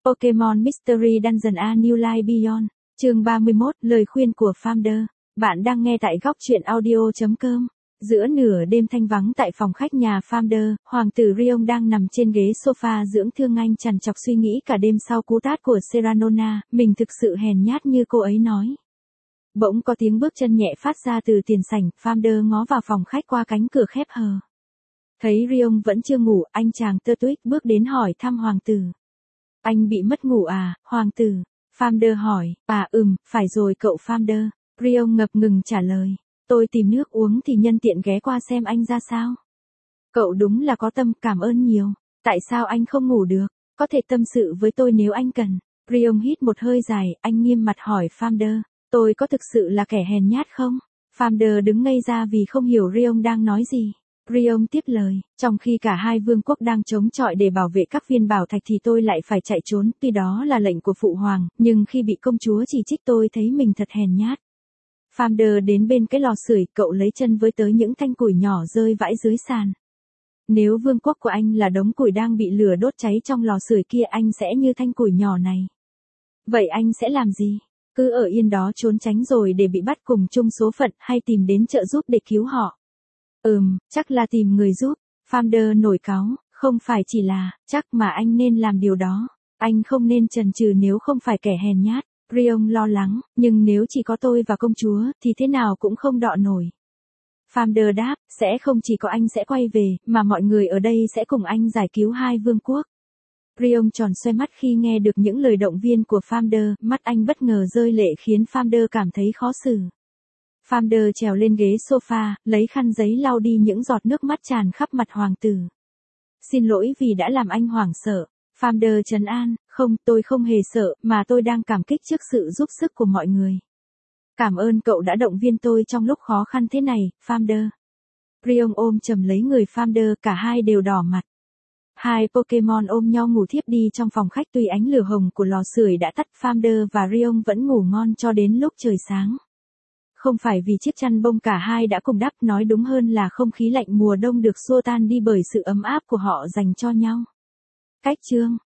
Pokémon Mystery Dungeon A New Life Beyond, chương 31, lời khuyên của Founder. Bạn đang nghe tại góc truyện audio.com. Giữa nửa đêm thanh vắng tại phòng khách nhà Founder, hoàng tử Rion đang nằm trên ghế sofa dưỡng thương anh trằn trọc suy nghĩ cả đêm sau cú tát của Serranona, mình thực sự hèn nhát như cô ấy nói. Bỗng có tiếng bước chân nhẹ phát ra từ tiền sảnh, Founder ngó vào phòng khách qua cánh cửa khép hờ. Thấy Rion vẫn chưa ngủ, anh chàng tơ tuếch bước đến hỏi thăm hoàng tử. Anh bị mất ngủ à, hoàng tử? Founder hỏi, phải rồi cậu Founder. Rion ngập ngừng trả lời, tôi tìm nước uống thì nhân tiện ghé qua xem anh ra sao. Cậu đúng là có tâm, cảm ơn nhiều. Tại sao anh không ngủ được? Có thể tâm sự với tôi nếu anh cần. Rion hít một hơi dài, anh nghiêm mặt hỏi Founder, tôi có thực sự là kẻ hèn nhát không? Founder đứng ngây ra vì không hiểu Rion đang nói gì. Rion tiếp lời, trong khi cả hai vương quốc đang chống chọi để bảo vệ các viên bảo thạch thì tôi lại phải chạy trốn, tuy đó là lệnh của phụ hoàng, nhưng khi bị công chúa chỉ trích tôi thấy mình thật hèn nhát. Founder đến bên cái lò sưởi, cậu lấy chân với tới những thanh củi nhỏ rơi vãi dưới sàn. Nếu vương quốc của anh là đống củi đang bị lửa đốt cháy trong lò sưởi kia, anh sẽ như thanh củi nhỏ này. Vậy anh sẽ làm gì? Cứ ở yên đó trốn tránh rồi để bị bắt cùng chung số phận, hay tìm đến trợ giúp để cứu họ? Chắc là tìm người giúp. Founder nổi cáu, không phải chỉ là, chắc mà anh nên làm điều đó. Anh không nên chần chừ nếu không phải kẻ hèn nhát. Rion lo lắng, nhưng nếu chỉ có tôi và công chúa, thì thế nào cũng không đọ nổi. Founder đáp, sẽ không chỉ có anh sẽ quay về, mà mọi người ở đây sẽ cùng anh giải cứu hai vương quốc. Rion tròn xoe mắt khi nghe được những lời động viên của Founder, mắt anh bất ngờ rơi lệ khiến Founder cảm thấy khó xử. Founder trèo lên ghế sofa, lấy khăn giấy lau đi những giọt nước mắt tràn khắp mặt hoàng tử. Xin lỗi vì đã làm anh hoảng sợ. Founder trấn an, không, tôi không hề sợ, mà tôi đang cảm kích trước sự giúp sức của mọi người. Cảm ơn cậu đã động viên tôi trong lúc khó khăn thế này, Founder. Rion ôm chầm lấy người Founder, cả hai đều đỏ mặt. Hai Pokémon ôm nhau ngủ thiếp đi trong phòng khách, tuy ánh lửa hồng của lò sưởi đã tắt, Founder và Rion vẫn ngủ ngon cho đến lúc trời sáng. Không phải vì chiếc chăn bông cả hai đã cùng đắp, nói đúng hơn là không khí lạnh mùa đông được xua tan đi bởi sự ấm áp của họ dành cho nhau. Cách chương